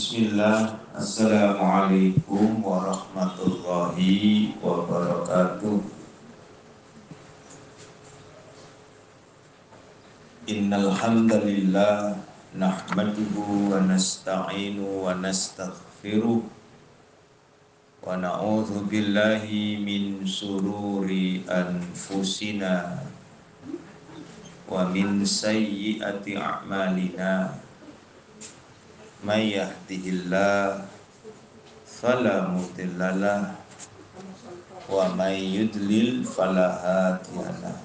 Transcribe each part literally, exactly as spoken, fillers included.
Bismillah, Assalamualaikum warahmatullahi wabarakatuh. Innal hamdalillah nahmaduhu wa nasta'inu wa nastaghfiruh wa na'udzu billahi min sururi anfusina wa min sayyiati a'malina. May yahdihillah fala mudhillalah wa may yudlil fala hadiyalah.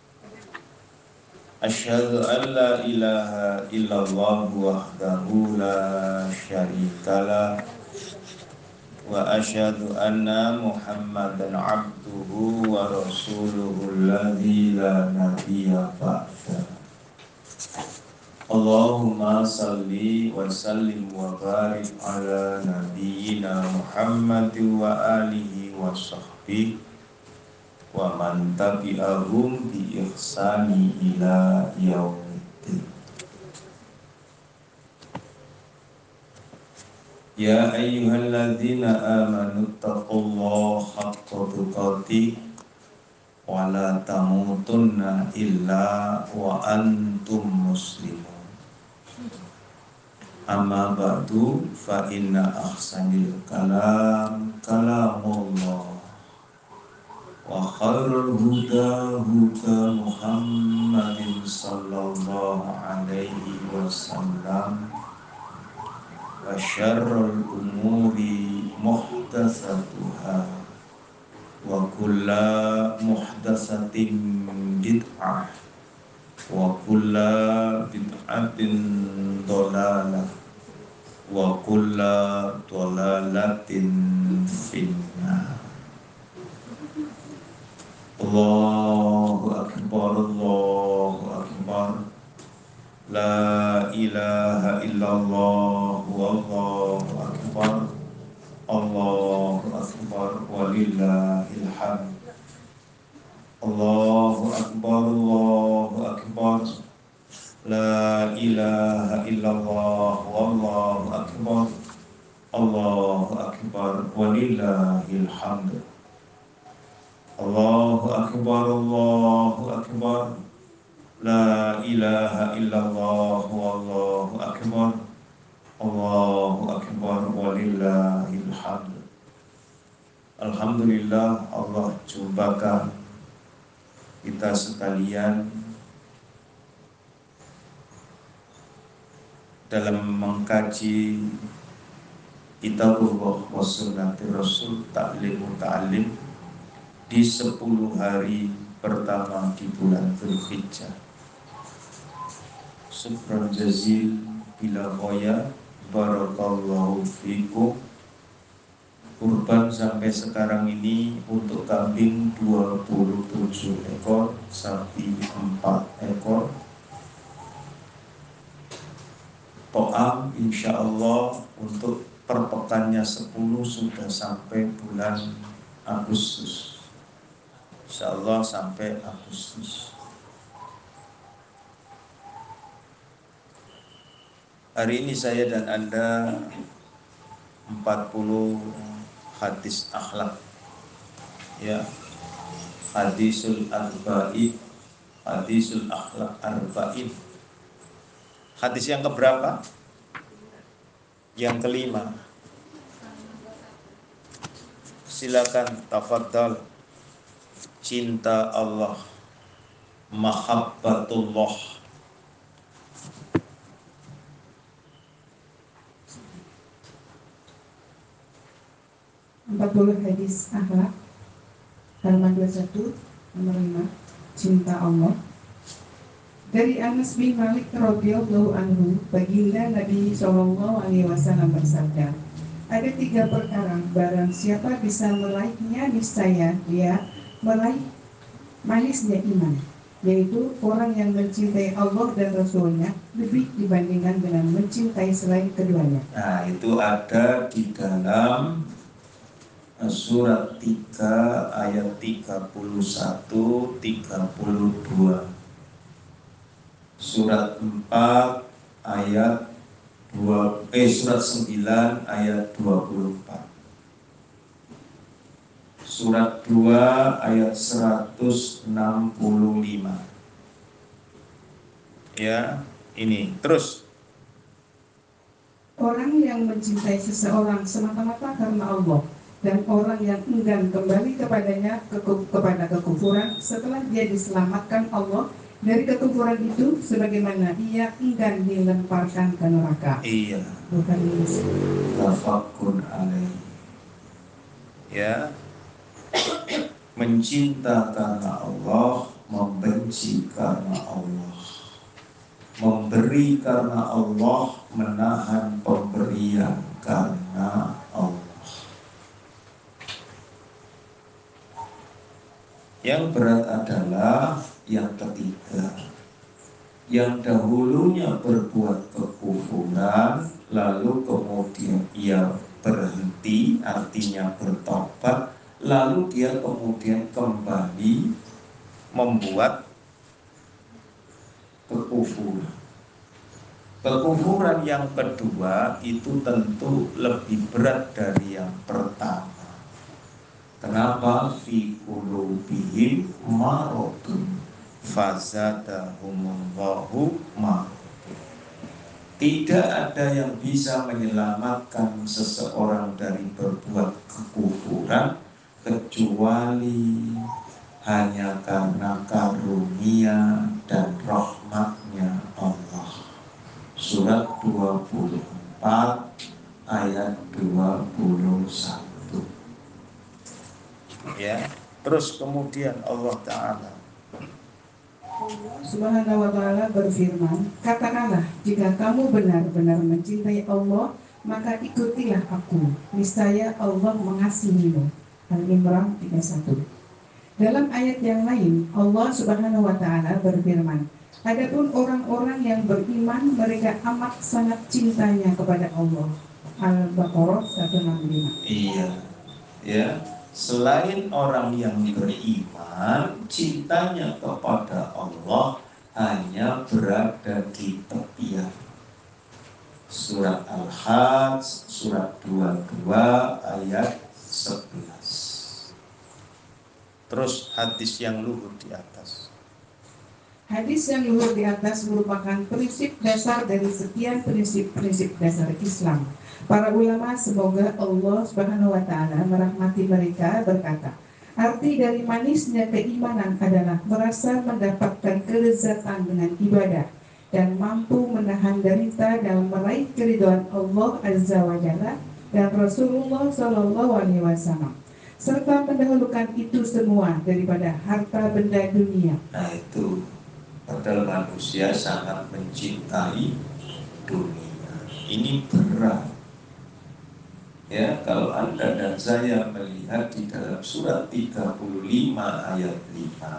Asyhadu an la ilaha illallah wahdahu la syarikalah wa asyhadu anna Muhammadan abduhu wa rasuluhu alladzi la nabiyya ba'da. Allahumma salli wa sallim wa barik ala nabiyyina Muhammad wa alihi wa sahbihi wa man tabi'ahum bi ihsani ila yaumiddin. Ya ayyuhalladzina amanu taqullaha haqqa tuqatih wa la tamutunna illa wa antum muslimun. Amma ba'du fa inna ahsanil kalam kalamullah wa khairul huda huda Muhammadin sallallahu alaihi wasallam wa syarrul umuri muhdatsatuha wa kullu muhdatsatin bid'ah wa kullu bid'atin dhalalah wa kullu dhalalatin finnar. Allahu akbar, Allahu akbar, la ilaha illallah, wallahu akbar, Allahu akbar, walillahil hamd. Allahu akbar, Allahu akbar, la ilaha illallah, wallahu akbar, Allahu akbar, walillahil hamd. Allahu akbar, Allahu akbar, la ilaha illallah, wallahu akbar, Allahu akbar, walillahil hamd. Alhamdulillah, Allah jumpakan kita sekalian dalam mengkaji Kitabullah wa Sunnati Rasul Ta'lim Ta'lim di sepuluh hari pertama di bulan Dzulhijjah. Syukran jazil bila khoya, barakallahu fikum. Kurban sampai sekarang ini untuk kambing dua puluh tujuh ekor, sapi empat ekor. To'am insyaallah untuk perpekannya sepuluh sudah sampai bulan Agustus. Insyaallah sampai Agustus. Hari ini saya dan Anda empat puluh hadis akhlak, ya, hadisul arba'in, hadisul akhlak arba'in. Hadis yang keberapa? Yang kelima. Silakan tafadhal. Cinta Allah, mahabbatullah. empat puluh hadis akhlak halaman dua puluh satu nomor lima, cinta Allah. Dari Anas bin Malik radhiyallahu anhu, baginda Nabi shallallahu alaihi wasallam bersabda, ada tiga perkara barang siapa bisa meraihnya niscaya dia meraih manisnya iman, yaitu orang yang mencintai Allah dan Rasulnya lebih dibandingkan dengan mencintai selain keduanya. Nah, itu ada di dalam surat tiga ayat tiga puluh satu tiga puluh dua, surat empat ayat dua, eh, surat sembilan ayat dua puluh empat. Surat dua ayat seratus enam puluh lima. Ya, ini terus. Orang yang mencintai seseorang semata-mata karena Allah dan orang yang enggan kembali kepadanya ke, kepada kekufuran setelah dia diselamatkan Allah dari kekufuran itu, sebagaimana ia enggan dilemparkan ke neraka. Iya. Bukan ini. Tafakun alaih. Ya, mencinta karena Allah, membenci karena Allah, memberi karena Allah, menahan pemberian karena Allah. Yang berat adalah yang ketiga, yang dahulunya berbuat kekufuran, lalu kemudian ia berhenti, artinya bertobat, lalu dia kemudian kembali membuat kekufuran. Kekufuran yang kedua itu tentu lebih berat dari yang pertama. Kenapa? Fi qulubihim maradun fazadahumullahu maradun. Tidak ada yang bisa menyelamatkan seseorang dari berbuat kekufuran kecuali hanya karena karunia dan rahmatnya Allah. Surat dua puluh empat ayat dua puluh satu. Ya, terus kemudian Allah Ta'ala Subhanahu wa ta'ala berfirman, katakanlah, jika kamu benar-benar mencintai Allah, maka ikutilah aku, niscaya Allah mengasihimu. Al-Imran tiga puluh satu. Dalam ayat yang lain, Allah Subhanahu wa ta'ala berfirman, adapun orang-orang yang beriman, mereka amat sangat cintanya kepada Allah. Al-Baqarah seratus enam puluh lima. Iya, ya. Selain orang yang beriman, cintanya kepada Allah hanya berada di tepian. Surat Al-Hajj, surat dua puluh dua ayat sebelas. Terus hadis yang luhur di atas. Hadis yang luhur di atas merupakan prinsip dasar dari sekian prinsip-prinsip dasar Islam. Para ulama, semoga Allah Subhanahu wa ta'ala merahmati mereka, berkata, arti dari manisnya keimanan adalah merasa mendapatkan kelezatan dengan ibadah dan mampu menahan derita dalam meraih keridhaan Allah Azza wa Jalla dan Rasulullah Shallallahu Alaihi Wasallam, serta mendahulukan itu semua daripada harta benda dunia. Nah itu, padahal manusia sangat mencintai dunia. Ini berat. Ya, kalau Anda dan saya melihat di dalam surat tiga puluh lima ayat lima,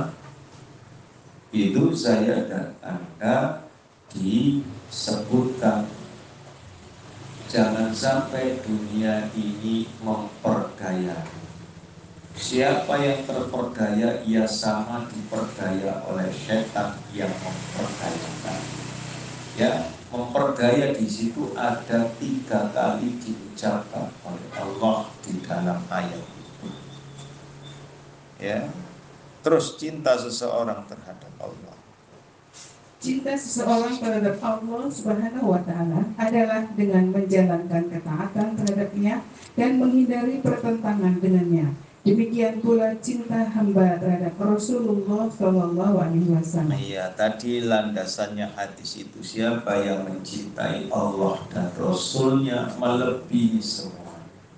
itu saya dan Anda disebutkan jangan sampai dunia ini memperdaya. Siapa yang terperdaya, ia sama diperdaya oleh setan yang memperdayakan. Ya, memperdaya di situ ada tiga kali diucapkan oleh Allah di dalam ayat itu. Ya, terus cinta seseorang terhadap Allah. Cinta seseorang terhadap Allah Subhanahu wa ta'ala adalah dengan menjalankan ketaatan terhadapnya dan menghindari pertentangan dengannya. Demikian pula cinta hamba terhadap Rasulullah Shallallahu Alaihi Wasallam. Iya, tadi landasannya hadis itu, siapa yang mencintai Allah dan Rasulnya melebihi semua.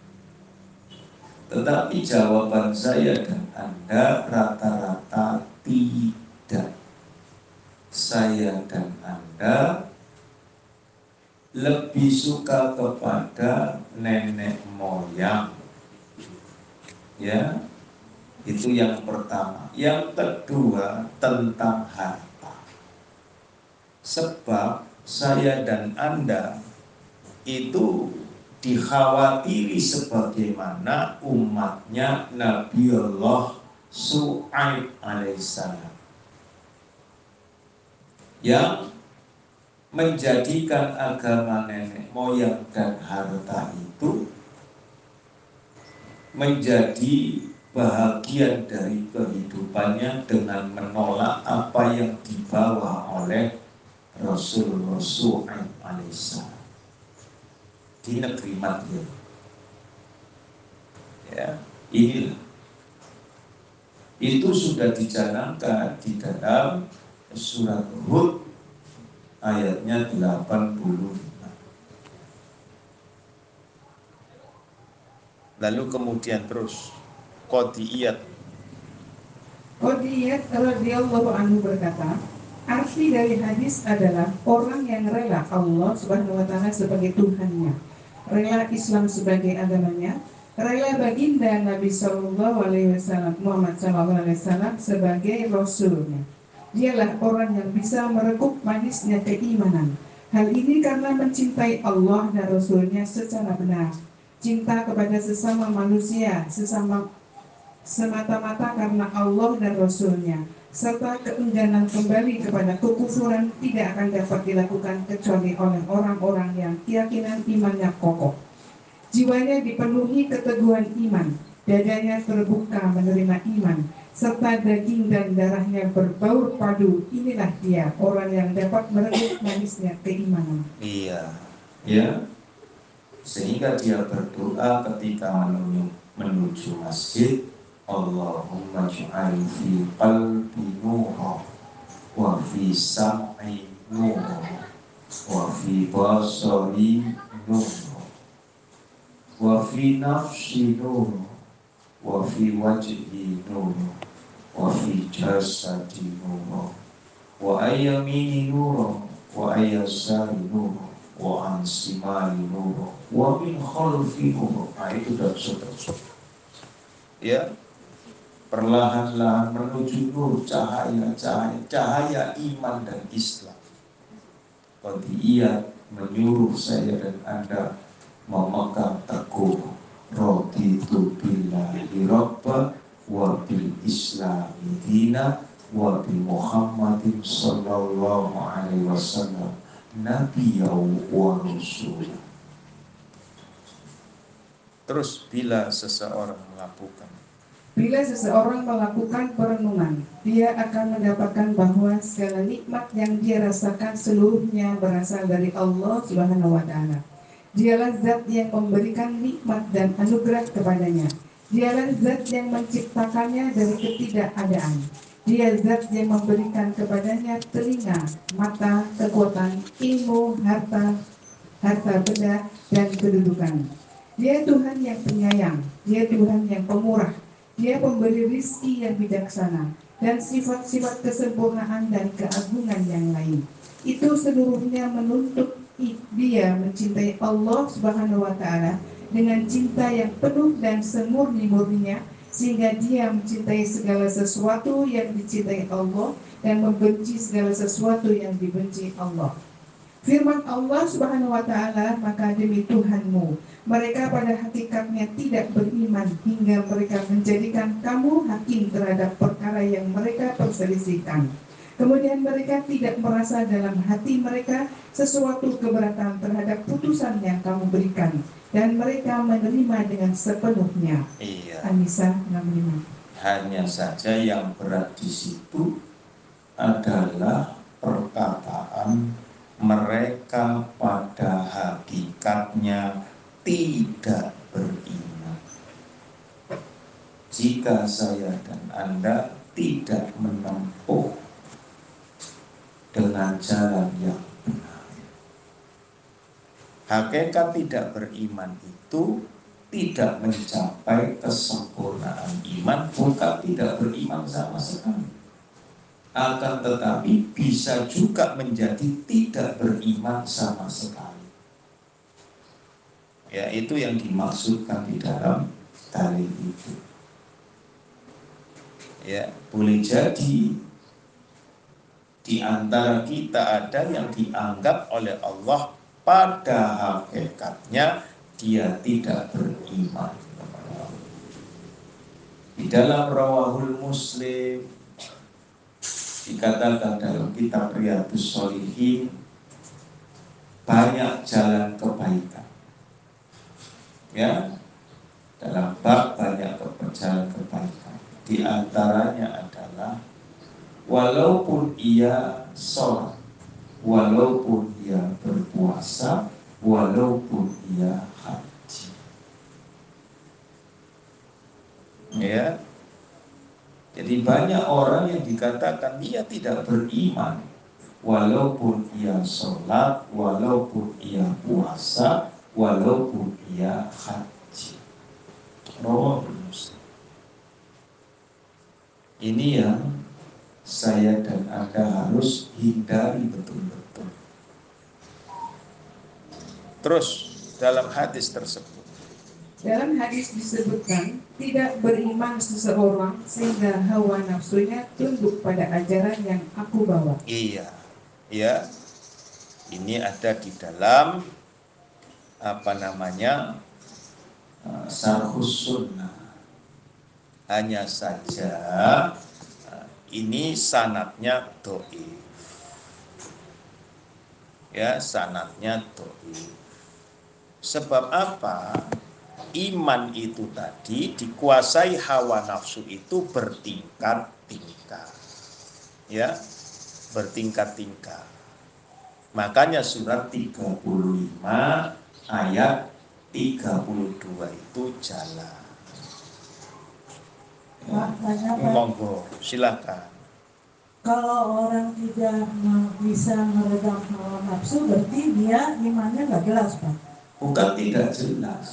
Tetapi jawaban saya dan Anda rata-rata tidak. Saya dan Anda lebih suka kepada nenek moyang. Ya, itu yang pertama. Yang kedua tentang harta. Sebab saya dan Anda itu dikhawatiri sebagaimana umatnya Nabiullah Shu'aib alaihissalam yang menjadikan agama nenek moyang dan harta itu menjadi bahagian dari kehidupannya dengan menolak apa yang dibawa oleh Rasul-Rasul alaihissalam di negeri Madian. Ya, inilah itu sudah dicanangkan di dalam surat Hud ayatnya delapan puluh lima. Lalu kemudian terus Qadiyat Qadiyat radhiyallahu anhu berkata, arti dari hadis adalah orang yang rela Allah Subhanahu wa taala sebagai Tuhannya, rela Islam sebagai agamanya, rela baginda Nabi Shallallahu alaihi wasallam Muhammad Shallallahu alaihi wasallam sebagai rasulnya. Dialah orang yang bisa merekuk manisnya keimanan. Hal ini karena mencintai Allah dan Rasulnya secara benar. Cinta kepada sesama manusia, sesama semata-mata karena Allah dan Rasulnya, serta keengganan kembali kepada kekufuran tidak akan dapat dilakukan kecuali oleh orang-orang yang keyakinan imannya kokoh. Jiwanya dipenuhi keteguhan iman, dadanya terbuka menerima iman, serta daging dan darahnya berbaur padu. Inilah dia orang yang dapat merebut manisnya keimanan. Iya, ya. Sehingga dia berdoa ketika menuju, menuju masjid, Allahumma ju'al fi qalbi nura wa fi sam'i nura wa fi basari nura wa fi nafsi nura wa fi wajhi nura wa fi jasadi nura wa ayyamini nura wa ayyasari nura wa an simali nura wa min khalfi nura. Nah, itu sudah sudah ya, perlahan-lahan menuju nur, cahaya, cahaya, cahaya iman dan Islam. Qadiyat menyuruh saya dan Anda memegang teguh raditu billahi rabba wa bil islami dina wa bi Muhammadin sallallahu alaihi wasallam nabiyyu wa rasul. Terus bila seseorang melakukan Bila seseorang melakukan perenungan, dia akan mendapatkan bahwa segala nikmat yang dia rasakan seluruhnya berasal dari Allah Subhanahu wa taala. Dialah zat yang memberikan nikmat dan anugerah kepadanya. Dialah zat yang menciptakannya dari ketidakadaan. Dia zat yang memberikan kepadanya telinga, mata, kekuatan, ilmu, harta, harta benda, dan kedudukan. Dia Tuhan yang penyayang, dia Tuhan yang pemurah, dia pemberi rizki yang bijaksana, dan sifat-sifat kesempurnaan dan keagungan yang lain. Itu seluruhnya menuntut dia mencintai Allah Subhanahu wa taala dengan cinta yang penuh dan semurni-murninya, sehingga dia mencintai segala sesuatu yang dicintai Allah dan membenci segala sesuatu yang dibenci Allah. Firman Allah Subhanahu wa taala, maka demi Tuhanmu, mereka pada hakikatnya tidak beriman hingga mereka menjadikan kamu hakim terhadap perkara yang mereka perselisihkan. Kemudian mereka tidak merasa dalam hati mereka sesuatu keberatan terhadap putusan yang kamu berikan, dan mereka menerima dengan sepenuhnya. Iya. An-Nisa enam puluh lima. Hanya saja yang berat di situ adalah perkataan mereka pada hakikatnya tidak beriman. Jika saya dan Anda tidak menempuh dengan jalan yang benar, hakikat tidak beriman itu tidak mencapai kesempurnaan iman, bukan tidak beriman sama sekali, akan tetapi bisa juga menjadi tidak beriman sama sekali. Ya, itu yang dimaksudkan di dalam dalil itu. Ya, boleh jadi di antara kita ada yang dianggap oleh Allah pada hakikatnya dia tidak beriman. Di dalam Rawahul Muslim dikatakan dalam kitab Riyadhus Shalihin, banyak jalan kebaikan. Ya, dalam bab banyak jalan kebaikan. Di antaranya adalah walaupun ia sholat, walaupun ia berpuasa, walaupun ia haji. Ya, jadi banyak orang yang dikatakan dia tidak beriman, walaupun ia sholat, walaupun ia puasa, walaupun ia haji. Rawahul Muslim. Ini yang saya dan Anda harus hindari betul-betul. Terus dalam hadis tersebut, dalam hadis disebutkan tidak beriman seseorang sehingga hawa nafsunya tunduk pada ajaran yang aku bawa. Iya, ya. Ini ada di dalam apa namanya Syarhus Sunnah. Hanya saja ini sanadnya dhaif. Ya, sanadnya dhaif. Sebab apa? Iman itu tadi dikuasai hawa nafsu itu bertingkat-tingkat. Ya, bertingkat-tingkat. Makanya surat tiga puluh lima ayat tiga puluh dua itu jalan. Pak, tanya Pak. Monggo, silakan. Kalau orang tidak bisa meredam hawa nafsu, berarti dia imannya nggak jelas, Pak? Bukan tidak jelas.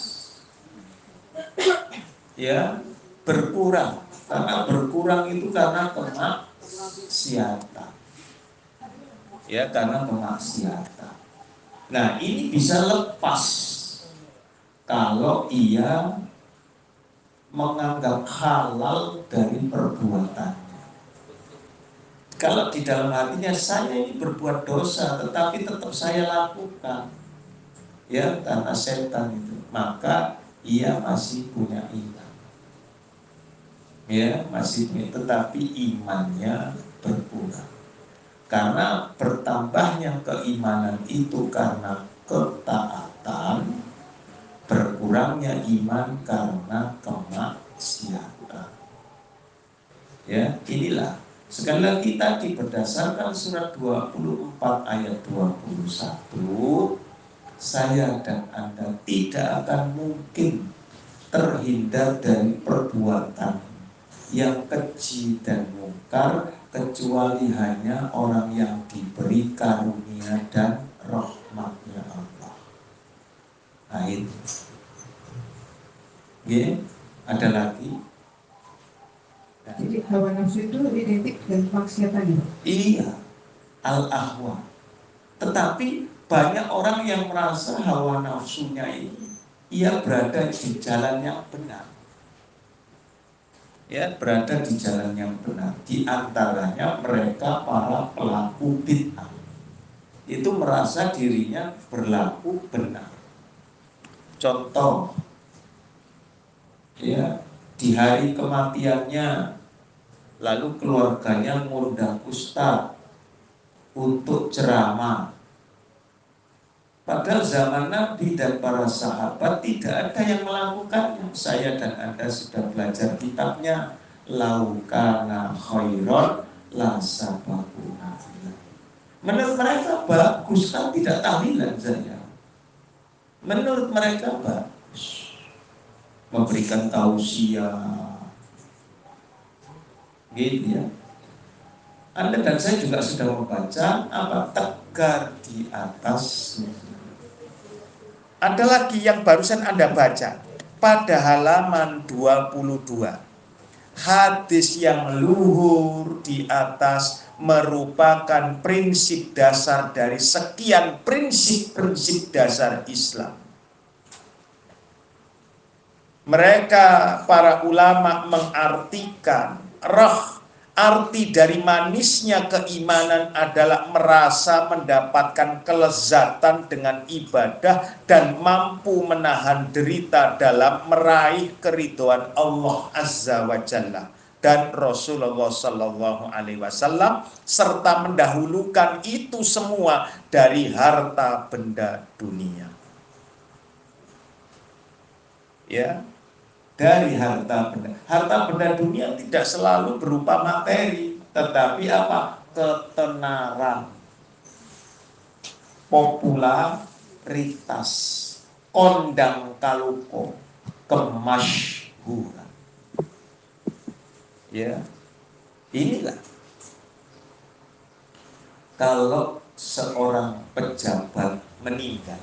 Ya, berkurang. Karena berkurang itu karena kemaksiatan. Ya, karena kemaksiatan. Nah, ini bisa lepas kalau ia menganggap halal dari perbuatannya. Kalau di dalam hatinya saya ini berbuat dosa, tetapi tetap saya lakukan, ya karena setan itu, maka ia masih punya iman. Ya, masih punya, tetapi imannya berkurang. Karena bertambahnya keimanan itu karena ketaatan, berkurangnya iman karena kemaksiatan. Ya, inilah sekali lagi tadi berdasarkan surat dua puluh empat ayat dua puluh satu, saya dan Anda tidak akan mungkin terhindar dari perbuatan yang keji dan mungkar kecuali hanya orang yang diberi karunia dan rahmatnya Allah. Nah itu. Oke, ada lagi. Nah. Jadi hawa nafsu itu identik dengan kemaksiatan itu. Iya, al-ahwa. Tetapi banyak orang yang merasa hawa nafsunya ini ia berada di jalan yang benar. Ya, berada di jalan yang benar. Di antaranya mereka para pelaku bid'ah. Itu merasa dirinya berlaku benar. Contoh, ya, di hari kematiannya, lalu keluarganya mengundang ustaz untuk ceramah. Padahal zaman Nabi dan para sahabat tidak ada yang melakukannya. Saya dan Anda sudah belajar kitabnya. Laukana khairon la sabaquna. Menurut mereka bagus, kan tidak tahlilan saya. Menurut mereka bagus. Memberikan tausiah. Gitu ya. Anda dan saya juga sudah membaca apa tegar di atasnya. Ada lagi yang barusan Anda baca pada halaman dua puluh dua. Hadis yang luhur di atas merupakan prinsip dasar dari sekian prinsip-prinsip dasar Islam. Mereka para ulama mengartikan roh. Arti dari manisnya keimanan adalah merasa mendapatkan kelezatan dengan ibadah dan mampu menahan derita dalam meraih keridhaan Allah Azza wa Jalla. dan Rasulullah Shallallahu Alaihi Wasallam, serta mendahulukan itu semua dari harta benda dunia. Ya, dari harta benda. Harta benda dunia tidak selalu berupa materi, tetapi apa? Ketenaran, popularitas, kondang kaluko, kemasyhuran. Ya, inilah kalau seorang pejabat meninggal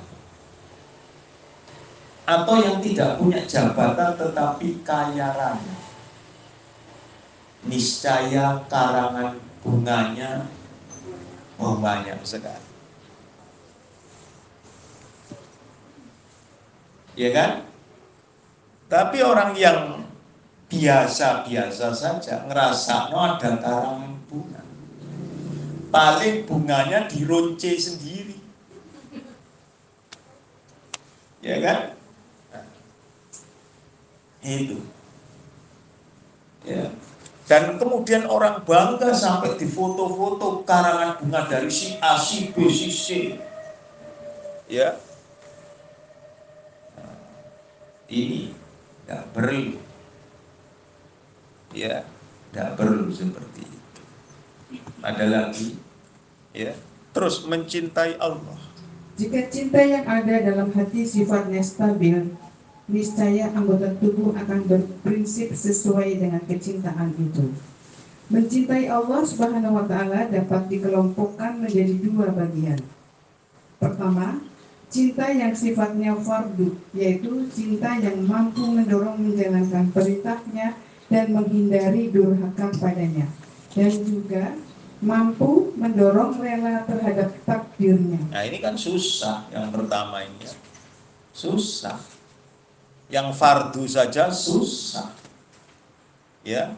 atau yang tidak punya jabatan tetapi kaya raya, niscaya karangan bunganya oh banyak sekali, ya kan? Tapi orang yang biasa-biasa saja ngerasa no ada karangan bunga, paling bunganya dironce sendiri, ya kan? Itu ya. Dan kemudian orang bangga sampai di foto-foto karangan bunga dari si A, si B, si C, ya. Nah, ini tidak perlu, ya, tidak perlu seperti itu. Ada lagi, ya. Terus mencintai Allah. Jika cinta yang ada dalam hati sifatnya stabil, niscaya anggota tubuh akan berprinsip sesuai dengan kecintaan itu. Mencintai Allah Subhanahu wa Ta'ala dapat dikelompokkan menjadi dua bagian. Pertama, cinta yang sifatnya fardu, yaitu cinta yang mampu mendorong menjalankan perintahnya dan menghindari durhaka padanya, dan juga mampu mendorong rela terhadap takdirnya. Nah ini kan susah, yang pertama ini susah. Yang fardu saja susah, ya,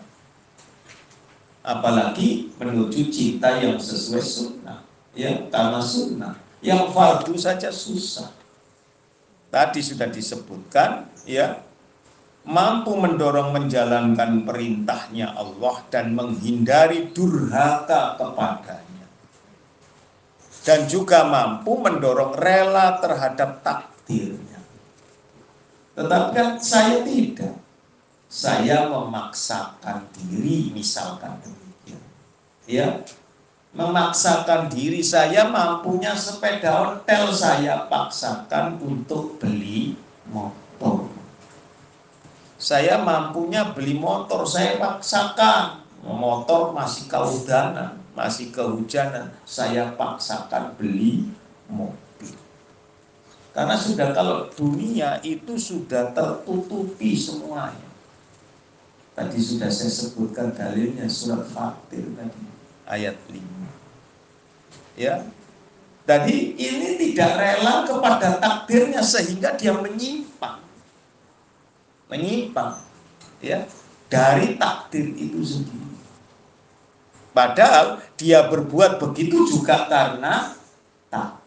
apalagi menuju cinta yang sesuai sunnah, ya, karena sunnah. Yang fardu saja susah. Tadi sudah disebutkan, ya, mampu mendorong menjalankan perintahnya Allah dan menghindari durhaka kepadanya, dan juga mampu mendorong rela terhadap takdirnya. Tetapi kan saya tidak, saya memaksakan diri, misalkan demikian, ya, memaksakan diri saya mampunya sepeda ontel, saya paksakan untuk beli motor. Saya mampunya beli motor, saya paksakan, motor masih keudanan, masih kehujanan, saya paksakan beli motor. Karena sudah, kalau dunia itu sudah tertutupi semuanya. Tadi sudah saya sebutkan dalilnya surat Fatir tadi, ayat lima. Ya. Jadi ini tidak rela kepada takdirnya sehingga dia menyimpang. Menyimpang, ya, dari takdir itu sendiri. Padahal dia berbuat begitu juga karena takdir.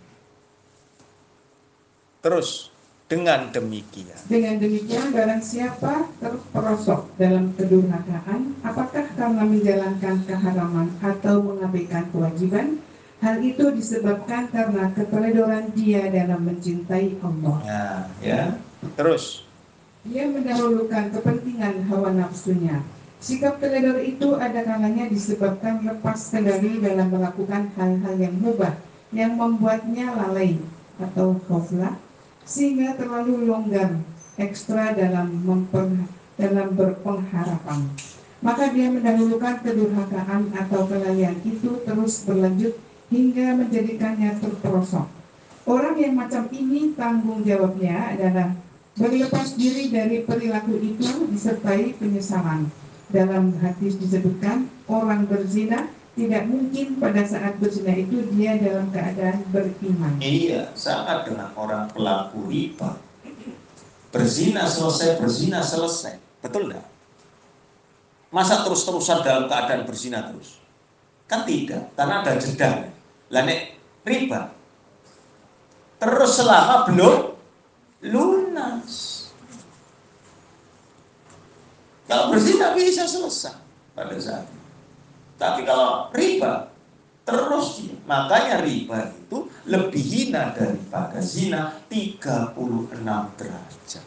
Terus dengan demikian, Dengan demikian barang siapa terperosok dalam kedurhakaan, apakah karena menjalankan keharaman atau mengabaikan kewajiban, hal itu disebabkan karena keteledoran dia dalam mencintai Allah. Nah, ya. Terus Dia mendahulukan kepentingan hawa nafsunya. Sikap teledor itu ada kalanya disebabkan lepas kendali dalam melakukan hal-hal yang mubah, yang membuatnya lalai atau ghaflah, sehingga terlalu longgar ekstra dalam memper, dalam berpengharapan. Maka dia mendahulukan kedurhakaan atau kelalaian itu terus berlanjut hingga menjadikannya terperosok. Orang yang macam ini tanggung jawabnya adalah berlepas diri dari perilaku itu disertai penyesalan. Dalam hadis disebutkan, orang berzina tidak mungkin pada saat berzina itu dia dalam keadaan beriman. iya, sama dengan orang pelaku riba. Berzina selesai, berzina selesai. Betul enggak? Masa terus-terusan dalam keadaan berzina terus? Kan tidak, karena ada jeda. Lah nek riba terus selama belum lunas. Kalau berzina bisa selesai pada saat itu. Tapi kalau riba terus dia, makanya riba itu lebih hina daripada zina tiga puluh enam derajat.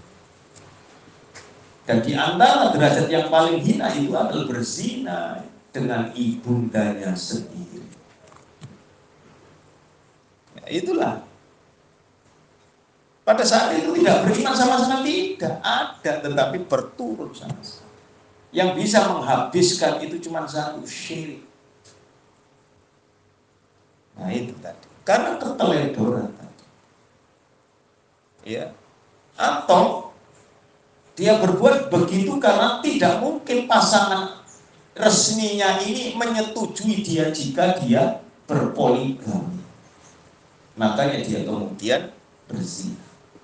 Dan di antara derajat yang paling hina itu adalah berzina dengan ibundanya sendiri. Ya, itulah. Pada saat itu tidak beriman sama-sama, tidak ada, tetapi berturut sama-sama. Yang bisa menghabiskan itu cuma satu, syirik. Nah itu tadi, karena keteledoran tadi. Ya. Atau dia berbuat begitu karena tidak mungkin pasangan resminya ini menyetujui dia jika dia berpoligami. Makanya dia kemudian berzina.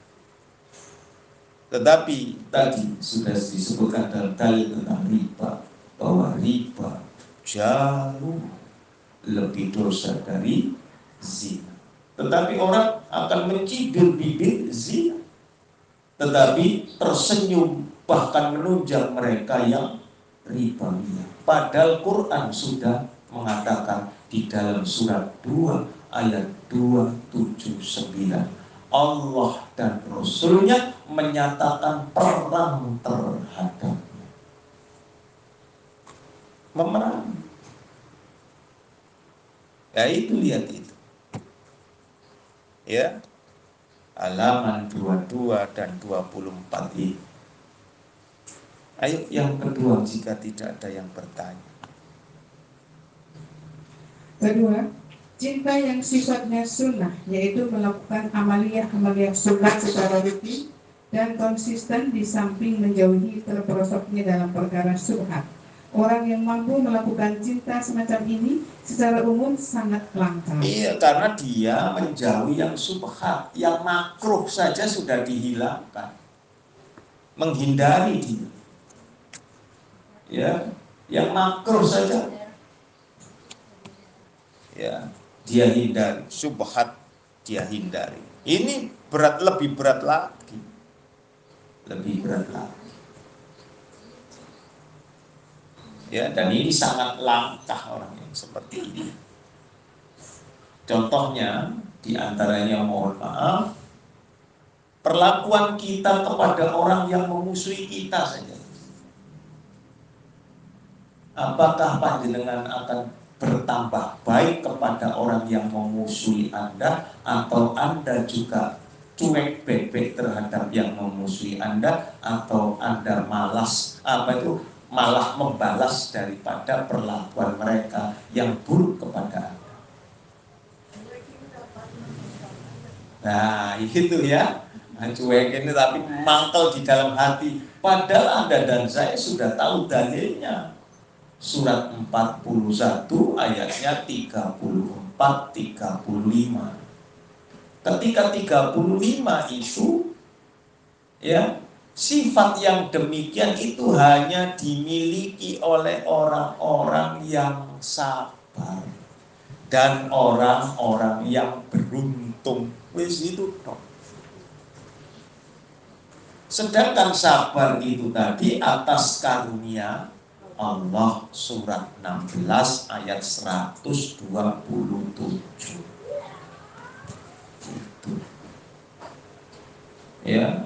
Tetapi tadi sudah disebutkan dalam dalil tentang riba, bahwa riba jauh lebih dosa dari zina. Tetapi orang akan mencibir bibir zina, tetapi tersenyum bahkan menunjang mereka yang riba. Padahal Quran sudah mengatakan di dalam surat dua ayat dua tujuh sembilan, Allah dan Rasulnya menyatakan perang terhadapnya. Memerangi. Ya itu, lihat itu. Ya. Halaman dua puluh dua dan dua puluh empat ini. Ayo yang kedua jika tidak ada yang bertanya. Kedua, cinta yang sifatnya sunnah, yaitu melakukan amaliyah-amaliyah sunnah secara rutin dan konsisten di samping menjauhi terperosoknya dalam perkara syubhat. Orang yang mampu melakukan cinta semacam ini secara umum sangat langka. Iya, karena dia menjauhi yang syubhat, yang makruh saja sudah dihilangkan, menghindari dia. Ya, yang makruh saja, ya, dia hindari, syubhat dia hindari. Ini berat, lebih berat lagi, lebih berat lagi. Ya, dan ini sangat langka orang yang seperti ini. Contohnya, diantaranya mohon maaf, perlakuan kita kepada orang yang memusuhi kita saja. Apakah panjenengan akan bertambah baik kepada orang yang memusuhi Anda, atau Anda juga cuek bebek terhadap yang memusuhi Anda, atau Anda malas apa itu malah membalas daripada perlakuan mereka yang buruk kepada Anda? Nah itu ya, cuek ini tapi mangkel di dalam hati. Padahal Anda dan saya sudah tahu dalilnya. Surat empat puluh satu ayatnya tiga puluh empat tiga puluh lima. Ketika tiga puluh lima itu, ya, sifat yang demikian itu hanya dimiliki oleh orang-orang yang sabar dan orang-orang yang beruntung. Wis itu toh. Sedangkan sabar itu tadi atas karunia Allah, surat enam belas ayat seratus dua puluh tujuh. Gitu. Ya.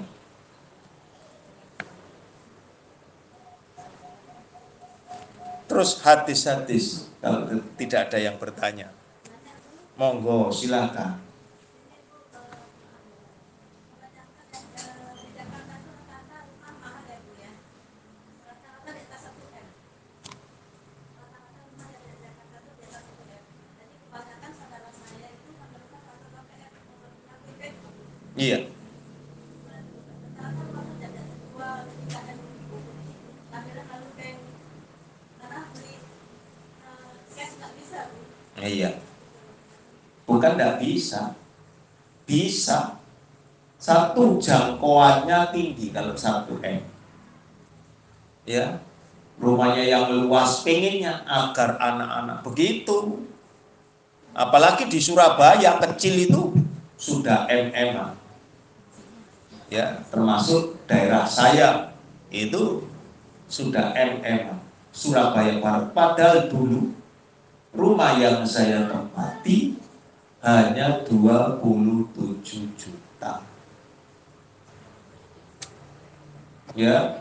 Terus hadis-hadis, kalau tidak ada yang bertanya, monggo silakan. Iya. Iya. Bukan tidak bisa. Bisa. Satu jangkauannya tinggi kalau satu M. Ya. Rumahnya yang luas, pengennya agar anak-anak begitu. Apalagi di Surabaya kecil itu sudah M M. Ya, termasuk daerah saya itu sudah M M Surabaya Barat. Padahal dulu rumah yang saya tempati hanya dua puluh tujuh juta. Ya,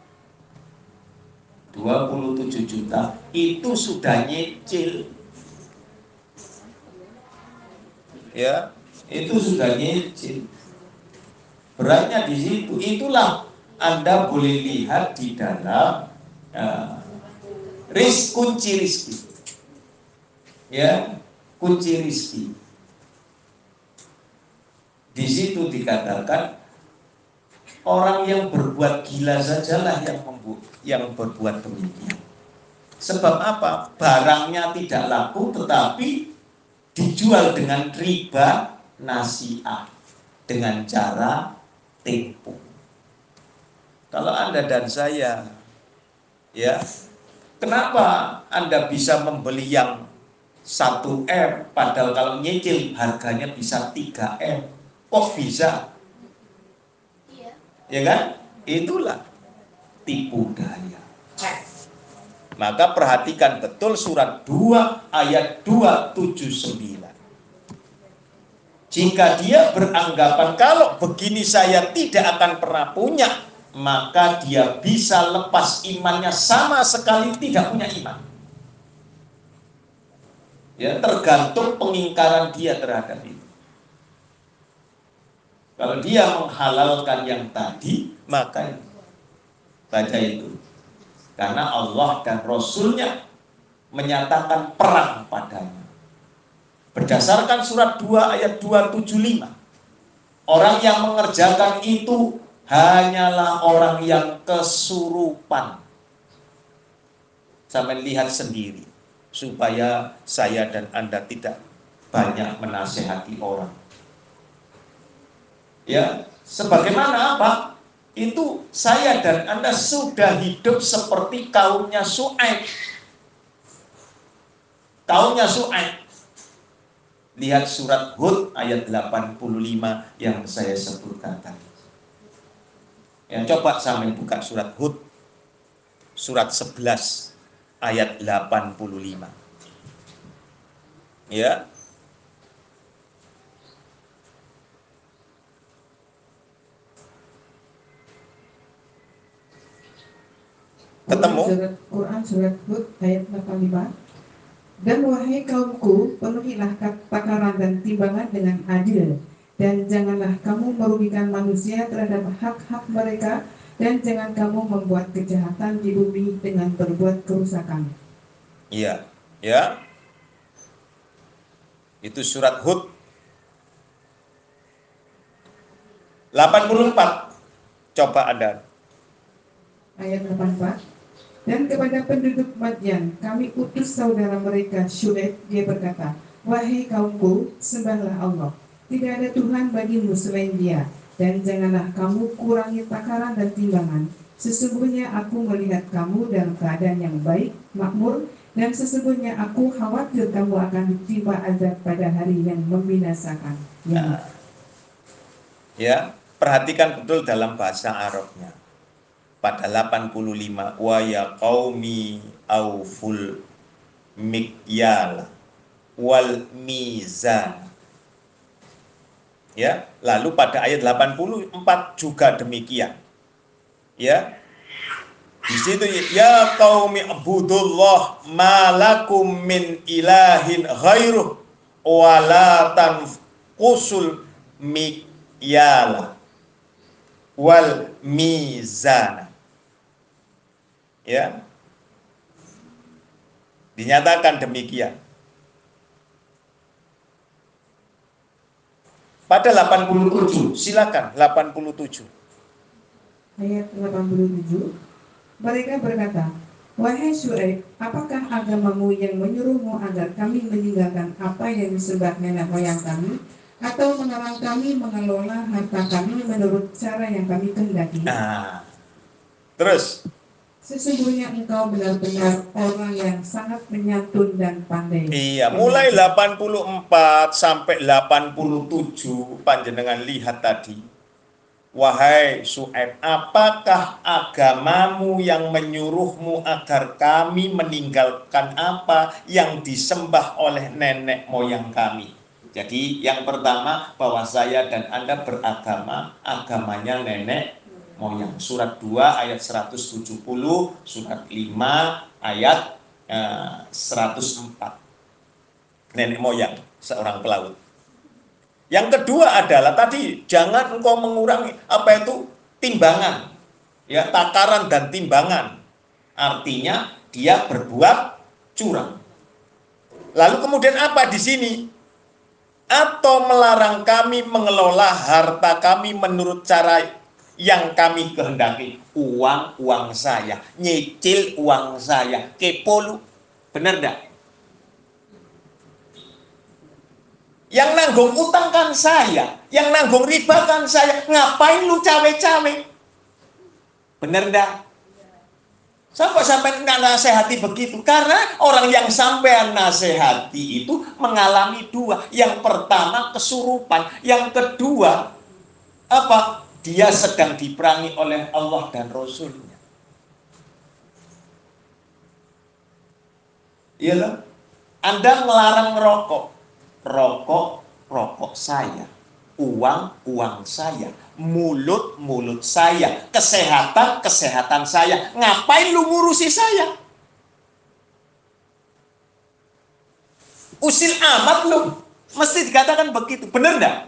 dua puluh tujuh juta itu sudah nyicil. Ya, itu sudah nyicil. Beratnya di situ. Itulah Anda boleh lihat di dalam uh, ris kunci rizki. Ya, kunci rizki. Di situ dikatakan orang yang berbuat gila sajalah yang membuat, yang berbuat demikian. Sebab apa? Barangnya tidak laku tetapi dijual dengan riba nasi'ah, dengan cara tempo. Kalau Anda dan saya, ya, kenapa Anda bisa membeli yang satu M, padahal kalau nyicil harganya bisa tiga M? Kok bisa? Ya kan? Itulah tipu daya. Maka perhatikan betul surat dua ayat dua tujuh sembilan. Jika dia beranggapan kalau begini saya tidak akan pernah punya, maka dia bisa lepas imannya, sama sekali tidak punya iman. Ya, tergantung pengingkaran dia terhadap itu. Kalau dia menghalalkan yang tadi, maka baca itu. Karena Allah dan Rasulnya menyatakan perang padanya. Berdasarkan surat dua ayat dua tujuh lima. Orang yang mengerjakan itu hanyalah orang yang kesurupan. Sampai lihat sendiri. Supaya saya dan Anda tidak banyak menasehati orang. Ya, sebagaimana apa? Itu saya dan Anda sudah hidup seperti kaumnya Syuaib. Kaumnya Syuaib. Lihat surat Hud ayat delapan puluh lima yang saya sebutkan tadi. Ya, coba sampai buka surat Hud surat sebelas ayat delapan puluh lima. Ya. Ketemu? Surat Quran surat Hud ayat delapan puluh lima. Dan wahai kaumku, penuhilah takaran dan timbangan dengan adil, dan janganlah kamu merugikan manusia terhadap hak-hak mereka, dan jangan kamu membuat kejahatan di bumi dengan berbuat kerusakan. Iya, ya. Itu surat Hud delapan puluh empat. Coba Anda. Ayat delapan puluh empat. Dan kepada penduduk Madyan kami utus saudara mereka Syuaib, dia berkata, wahai kaumku, sembahlah Allah, tidak ada Tuhan bagimu selain Dia, dan janganlah kamu kurangi takaran dan timbangan. Sesungguhnya aku melihat kamu dalam keadaan yang baik, makmur, dan sesungguhnya aku khawatir kamu akan ditimpa azab pada hari yang membinasakan. Ya, ya, perhatikan betul dalam bahasa Arabnya. Pada delapan puluh lima, wa ya qaumi auful mikyal wal mizan. Ya, lalu pada ayat delapan puluh empat juga demikian. Ya. Di situ ya qaumi ibudullah malakum min ilahin ghairuh wa la tanqusul mikyala wal mizana. Ya, dinyatakan demikian. Pada delapan puluh tujuh, silakan delapan puluh tujuh. Ayat delapan puluh tujuh, mereka berkata, wahai Syuaib, apakah agamamu yang menyuruhmu agar kami meninggalkan apa yang disembah nenek moyang kami, atau melarang kami mengelola harta kami menurut cara yang kami kehendaki? Nah, terus. Sesungguhnya engkau benar-benar orang yang sangat menyantun dan pandai. Iya, mulai delapan puluh empat sampai delapan puluh tujuh panjenengan lihat tadi. Wahai Su'aib, apakah agamamu yang menyuruhmu agar kami meninggalkan apa yang disembah oleh nenek moyang kami? Jadi yang pertama, bahwa saya dan Anda beragama, agamanya nenek moyang. Surat dua ayat seratus tujuh puluh, surat lima ayat eh, seratus empat. Nenek moyang seorang pelaut. Yang kedua adalah tadi, jangan engkau mengurangi apa itu timbangan, ya, takaran dan timbangan. Artinya dia berbuat curang. Lalu kemudian apa di sini? Atau melarang kami mengelola harta kami menurut cara yang kami kehendaki. Uang uang saya, nyicil uang saya, kepo lu, bener enggak? Yang nanggung utang kan saya, yang nanggung riba kan saya. Ngapain lu cawe-cawe? Bener enggak? Sampai sampai nggak nasehati begitu? Karena orang yang sampean nasehati itu mengalami dua. Yang pertama kesurupan, yang kedua apa? Dia sedang diperangi oleh Allah dan Rasulnya. Iya loh. Anda melarang merokok. Rokok, rokok saya. Uang, uang saya. Mulut, mulut saya. Kesehatan, kesehatan saya. Ngapain lu ngurusi saya? Usil amat lu. Mesti dikatakan begitu. Bener enggak?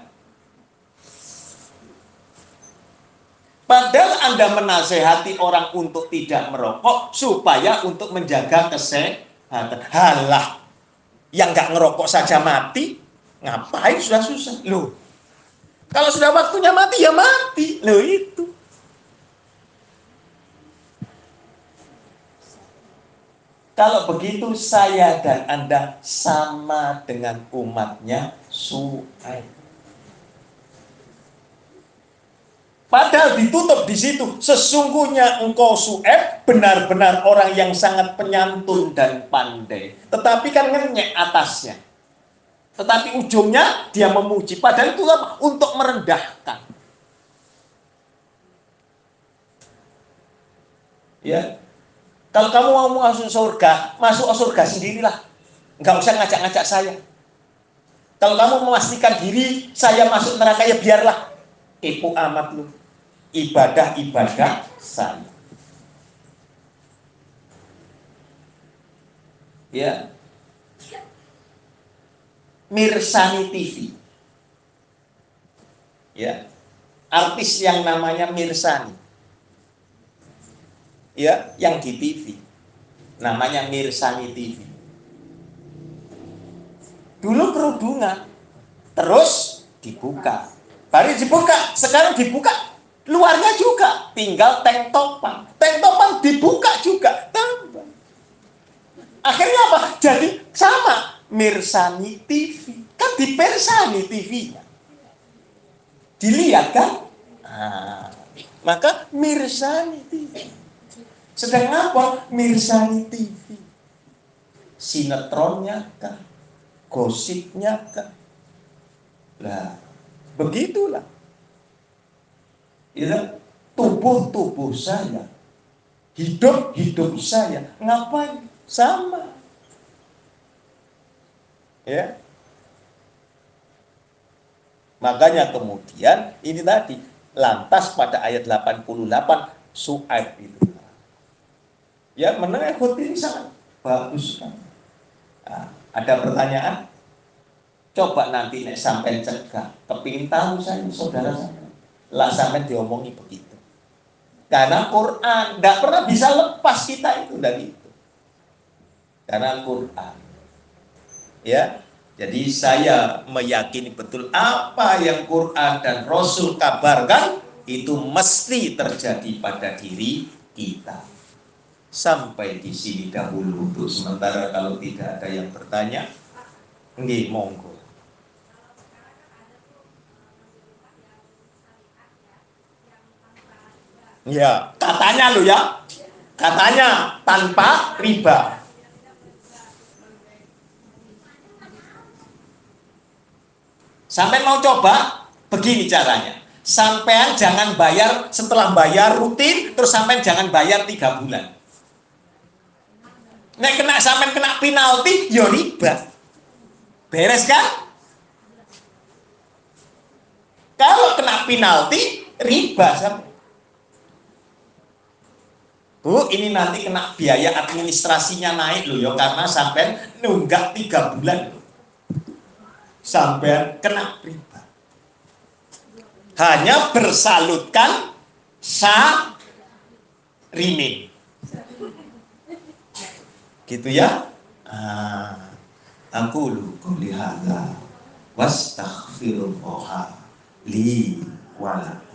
Padahal Anda menasehati orang untuk tidak merokok supaya untuk menjaga kesehatan. Halah, yang nggak ngerokok saja mati, ngapain susah-susah? Loh, kalau sudah waktunya mati ya mati. Loh itu. Kalau begitu saya dan Anda sama dengan umatnya Su'aib. Padahal ditutup di situ. Sesungguhnya engkau Su'aib benar-benar orang yang sangat penyantun dan pandai. Tetapi kan ngenyek atasnya. Tetapi ujungnya dia memuji. Padahal itu apa? Untuk merendahkan. Ya. Kalau kamu mau masuk surga, masuk surga sendirilah. Nggak usah ngajak-ngajak saya. Kalau kamu memastikan diri saya masuk neraka, ya biarlah. Kepo amat lu. Ibadah-ibadah saya. Ya. Mirsani T V. Ya. Artis yang namanya Mirsani. Ya, yang di T V. Namanya Mirsani T V. Dulu kerudungan, terus dibuka. Baru dibuka, sekarang dibuka luarnya juga, tinggal tank topan. Tank topan dibuka juga, tambah. Akhirnya apa? Jadi sama, Mirsani T V. Kan dipersani T V-nya. Dilihat kan? Nah, maka Mirsani T V. Sedang apa? Mirsani T V. Sinetronnya kan? Gosipnya kan? Lah, begitulah. Ya, tubuh-tubuh saya, hidup-hidup saya, ngapain? Sama. Ya. Makanya kemudian ini tadi, lantas pada ayat delapan puluh delapan Su'aib itu. Ya, menurut ini sangat bagus kan. Nah, ada pertanyaan? Coba nanti nek sampai cegah, kepingin tahu saya saudara saya. Lah sampai diomongi begitu. Karena Quran tidak pernah bisa lepas kita itu dari itu. Karena Quran. Ya. Jadi saya meyakini betul apa yang Quran dan Rasul kabarkan itu mesti terjadi pada diri kita. Sampai di sini dahulu untuk sementara, kalau tidak ada yang bertanya, nggih monggo. Ya, katanya lo ya. Katanya tanpa riba. Sampai mau coba, begini caranya. sampean jangan bayar setelah bayar rutin, terus sampean jangan bayar tiga bulan. Nek kena sampean kena penalti, ya riba. Beres kan? Kalau kena penalti, riba sampean. Bu, ini nanti kena biaya administrasinya naik loh ya, karena sampean nunggak tiga bulan loh. Sampean kena riba. Hanya bersalutkan syarine. Gitu ya. Ah, aku lu qouli hadza wastaghfirullah li wa lakum.